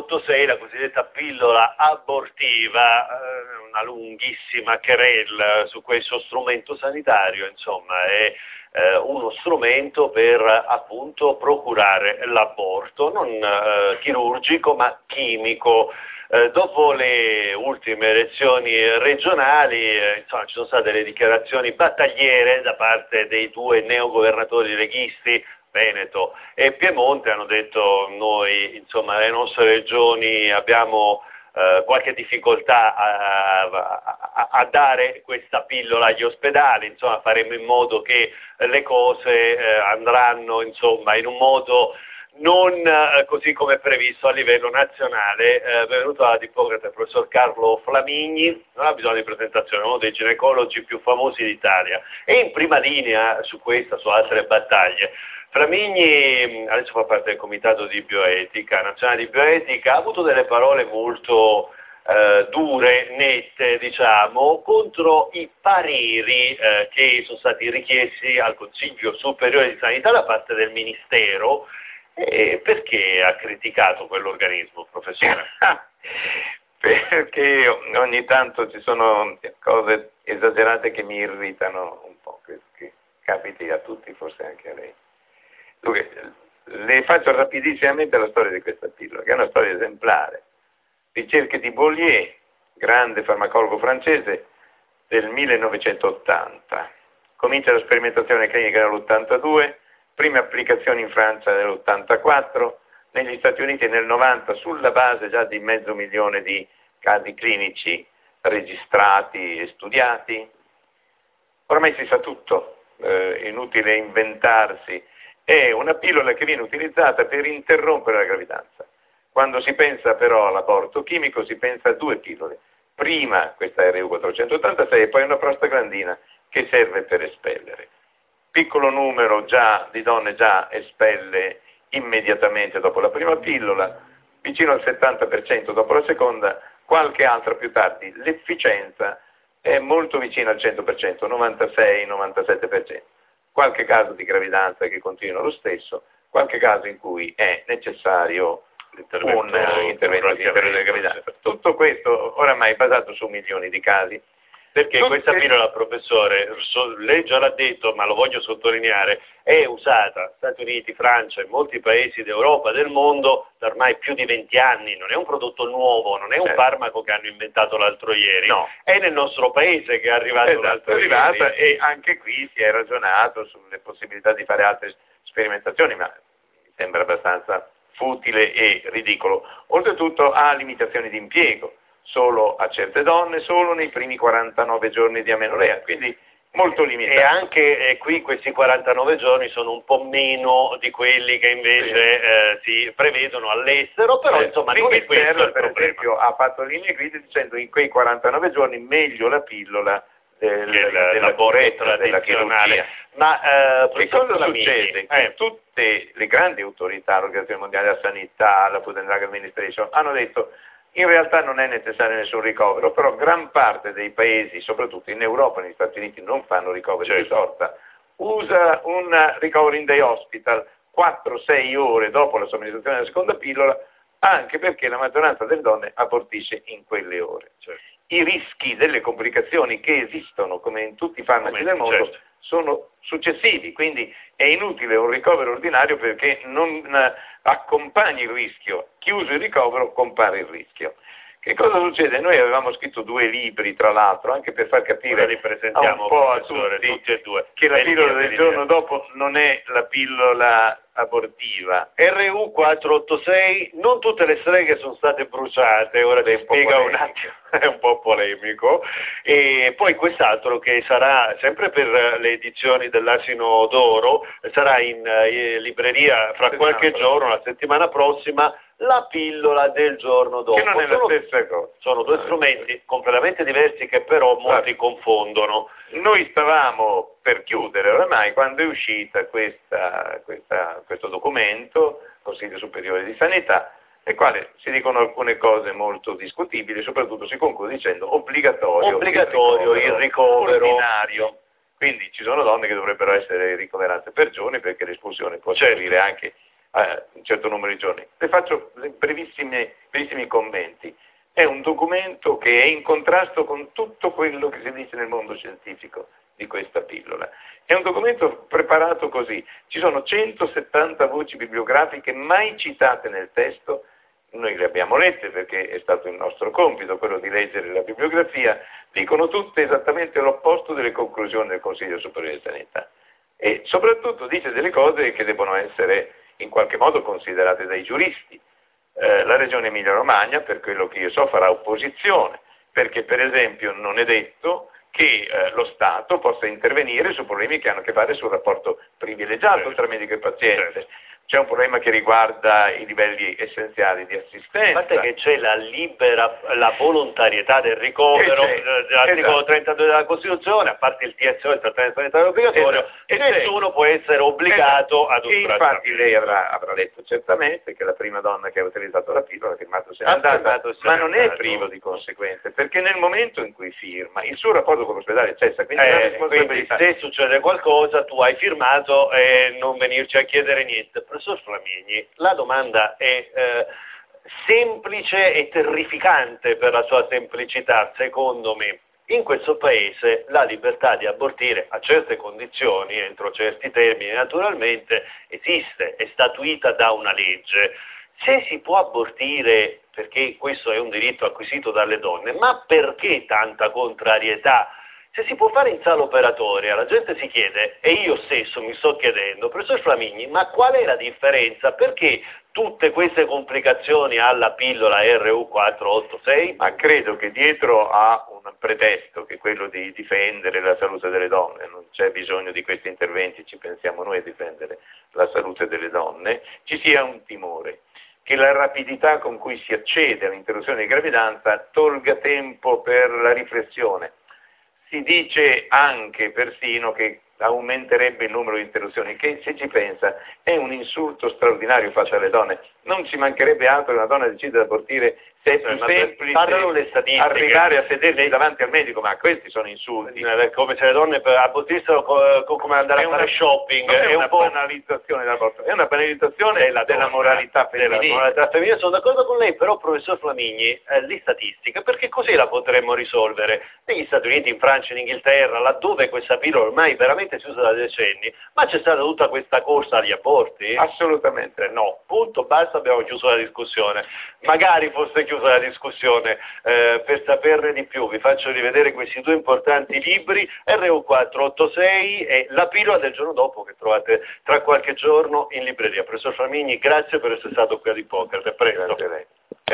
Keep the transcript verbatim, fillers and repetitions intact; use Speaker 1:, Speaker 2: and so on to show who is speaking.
Speaker 1: ottosei, la cosiddetta pillola abortiva, eh, una lunghissima querela su questo strumento sanitario, insomma, è eh, uno strumento per appunto procurare l'aborto, non eh, chirurgico ma chimico. Eh, dopo le ultime elezioni regionali, eh, insomma, ci sono state delle dichiarazioni battagliere da parte dei due neogovernatori leghisti, Veneto e Piemonte. Hanno detto: noi, insomma, nelle nostre regioni abbiamo eh, qualche difficoltà a, a, a dare questa pillola agli ospedali, insomma faremo in modo che le cose eh, andranno, insomma, in un modo non eh, così come previsto a livello nazionale. Eh, benvenuto all'Ippocrate il professor Carlo Flamigni, non ha bisogno di presentazione, è uno dei ginecologi più famosi d'Italia e in prima linea su questa, su altre battaglie. Flamigni adesso fa parte del comitato di bioetica, nazionale di bioetica, ha avuto delle parole molto eh, dure, nette, diciamo, contro i pareri eh, che sono stati richiesti al Consiglio Superiore di Sanità da parte del Ministero. E perché ha criticato quell'organismo, professore?
Speaker 2: Perché ogni tanto ci sono cose esagerate che mi irritano un po', credo che capiti a tutti, forse anche a lei. Dunque, le faccio rapidissimamente la storia di questa pillola, che è una storia esemplare. Ricerche di Bollier, grande farmacologo francese, del millenovecentottanta. Comincia la sperimentazione clinica nell'ottantadue, prime applicazioni in Francia nell'ottantaquattro, negli Stati Uniti nel novanta, sulla base già di mezzo milione di casi clinici registrati e studiati. Ormai si sa tutto, è eh, inutile inventarsi. È una pillola che viene utilizzata per interrompere la gravidanza. Quando si pensa però all'aborto chimico si pensa a due pillole. Prima questa R U quattrocentottantasei e poi una prostaglandina che serve per espellere. Piccolo numero già di donne già espelle immediatamente dopo la prima pillola, vicino al settanta per cento dopo la seconda, qualche altra più tardi. L'efficienza è molto vicina al cento per cento, novantasei novantasette per cento. Qualche caso di gravidanza che continua lo stesso, qualche caso in cui è necessario un intervento di gravidanza. Tutto questo oramai è basato su milioni di casi.
Speaker 1: Perché
Speaker 2: Tutte...
Speaker 1: questa pillola, professore, so, lei già l'ha detto, ma lo voglio sottolineare, è usata Stati Uniti, Francia e molti paesi d'Europa, del mondo, da ormai più di venti anni. Non è un prodotto nuovo, non è un
Speaker 2: certo.
Speaker 1: farmaco che hanno inventato l'altro ieri,
Speaker 2: no.
Speaker 1: È nel nostro paese che è arrivato
Speaker 2: esatto,
Speaker 1: l'altro
Speaker 2: è arrivata,
Speaker 1: ieri.
Speaker 2: E anche qui si è ragionato sulle possibilità di fare altre sperimentazioni, ma mi sembra abbastanza futile e ridicolo. Oltretutto ha limitazioni di impiego, solo a certe donne, solo nei primi quarantanove giorni di amenorrea, quindi molto limitato.
Speaker 1: E anche eh, qui questi quarantanove giorni sono un po' meno di quelli che invece sì. eh, si prevedono all'estero, però eh, insomma non è questo il
Speaker 2: per
Speaker 1: problema.
Speaker 2: Esempio, ha fatto linee guida dicendo in quei quarantanove giorni meglio la pillola del,
Speaker 1: del,
Speaker 2: della corretta, della
Speaker 1: tradizionale.
Speaker 2: chirurgia.
Speaker 1: Ma eh,
Speaker 2: che cosa succede? Che
Speaker 1: eh.
Speaker 2: tutte le grandi autorità, l'Organizzazione Mondiale della Sanità, la Food and Drug Administration, hanno detto in realtà non è necessario nessun ricovero, però gran parte dei paesi, soprattutto in Europa e negli Stati Uniti, non fanno ricoveri certo. di sorta. Usa un ricovero in day hospital quattro sei ore dopo la somministrazione della seconda pillola, anche perché la maggioranza delle donne abortisce in quelle ore. Certo. I rischi delle complicazioni che esistono, come in tutti i farmaci come, del mondo, certo. sono successivi, quindi è inutile un ricovero ordinario perché non accompagni il rischio. Chiuso il ricovero compare il rischio. Che cosa succede? Noi avevamo scritto due libri, tra l'altro, anche per far capire
Speaker 1: li presentiamo,
Speaker 2: un po' a tutti,
Speaker 1: tutti e due.
Speaker 2: che la pillola del giorno dopo non è la pillola abortiva.
Speaker 1: R U quattrocentottantasei, non tutte le streghe sono state bruciate, ora ti spiega un attimo, è un po' polemico, e poi quest'altro che sarà sempre per le edizioni dell'Asino d'Oro, sarà in eh, libreria fra qualche giorno, la settimana prossima, la pillola del giorno dopo.
Speaker 2: Che non è la
Speaker 1: sono,
Speaker 2: stessa cosa.
Speaker 1: Sono due strumenti completamente diversi che però molti ah. confondono.
Speaker 2: Noi stavamo per chiudere oramai quando è uscita questa, questa, questo documento, Consiglio Superiore di Sanità, nel quale si dicono alcune cose molto discutibili, soprattutto si conclude dicendo obbligatorio,
Speaker 1: obbligatorio il ricovero, il ricovero
Speaker 2: ordinario. Quindi ci sono donne che dovrebbero essere ricoverate per giorni perché l'espulsione può
Speaker 1: certo.
Speaker 2: servire anche eh, un certo numero di giorni. Le faccio brevissimi commenti. È un documento che è in contrasto con tutto quello che si dice nel mondo scientifico di questa pillola. È un documento preparato così, ci sono centosettanta voci bibliografiche mai citate nel testo, noi le abbiamo lette perché è stato il nostro compito quello di leggere la bibliografia, dicono tutte esattamente l'opposto delle conclusioni del Consiglio Superiore di Sanità e soprattutto dice delle cose che devono essere in qualche modo considerate dai giuristi. Eh, la Regione Emilia-Romagna, per quello che io so, farà opposizione, perché per esempio non è detto che eh, lo Stato possa intervenire su problemi che hanno a che fare sul rapporto privilegiato certo. tra medico e paziente. Certo. C'è un problema che riguarda i livelli essenziali di assistenza.
Speaker 1: A parte che c'è la libera, la volontarietà del ricovero, l'articolo esatto. trentadue della Costituzione, a parte il T S O, il trattamento sanitario obbligatorio, esatto. e nessuno può essere obbligato esatto. ad un trattamento.
Speaker 2: Infatti lei avrà, avrà letto certamente che la prima donna che ha utilizzato la pillola ha firmato se n'è andata, ma non è privo di conseguenze, perché nel momento in cui firma il suo rapporto con l'ospedale cessa, quindi,
Speaker 1: eh, quindi se succede qualcosa tu hai firmato e non venirci a chiedere niente. Professor Flamigni, la domanda è eh, semplice e terrificante per la sua semplicità, secondo me. In questo paese la libertà di abortire a certe condizioni, entro certi termini naturalmente, esiste, è statuita da una legge. Se si può abortire perché questo è un diritto acquisito dalle donne, ma perché tanta contrarietà? Se si può fare in sala operatoria, la gente si chiede, e io stesso mi sto chiedendo, professor Flamigni, ma qual è la differenza? Perché tutte queste complicazioni alla pillola R U quattrocentottantasei?
Speaker 2: Ma credo che dietro a un pretesto, che è quello di difendere la salute delle donne, non c'è bisogno di questi interventi, ci pensiamo noi a difendere la salute delle donne, ci sia un timore che la rapidità con cui si accede all'interruzione di gravidanza tolga tempo per la riflessione. Si dice anche persino che aumenterebbe il numero di interruzioni, che se ci pensa è un insulto straordinario fatto alle donne. Non ci mancherebbe altro che una donna decida di abortire se è più semplice arrivare a sedersi davanti al medico, ma questi sono insulti.
Speaker 1: Come se le donne per abortissero come andare a fare shopping.
Speaker 2: Non è, è una un banalizzazione dell'aborto, è una banalizzazione della, della moralità femminile. Della moralità femminile.
Speaker 1: Sono d'accordo con lei, però professor Flamigni, eh, le statistiche, perché così la potremmo risolvere? Negli Stati Uniti, in Francia, in Inghilterra, laddove questa pillola ormai veramente si usa da decenni, ma c'è stata tutta questa corsa agli aborti?
Speaker 2: Assolutamente
Speaker 1: no, punto, basta, abbiamo chiuso la discussione. Magari fosse chiusa la discussione, eh, per saperne di più vi faccio rivedere questi due importanti libri, R U quattrocentottantasei e La pillola del giorno dopo, che trovate tra qualche giorno in libreria. Professor Flamigni, grazie per essere stato qui ad Ippocrate, a presto.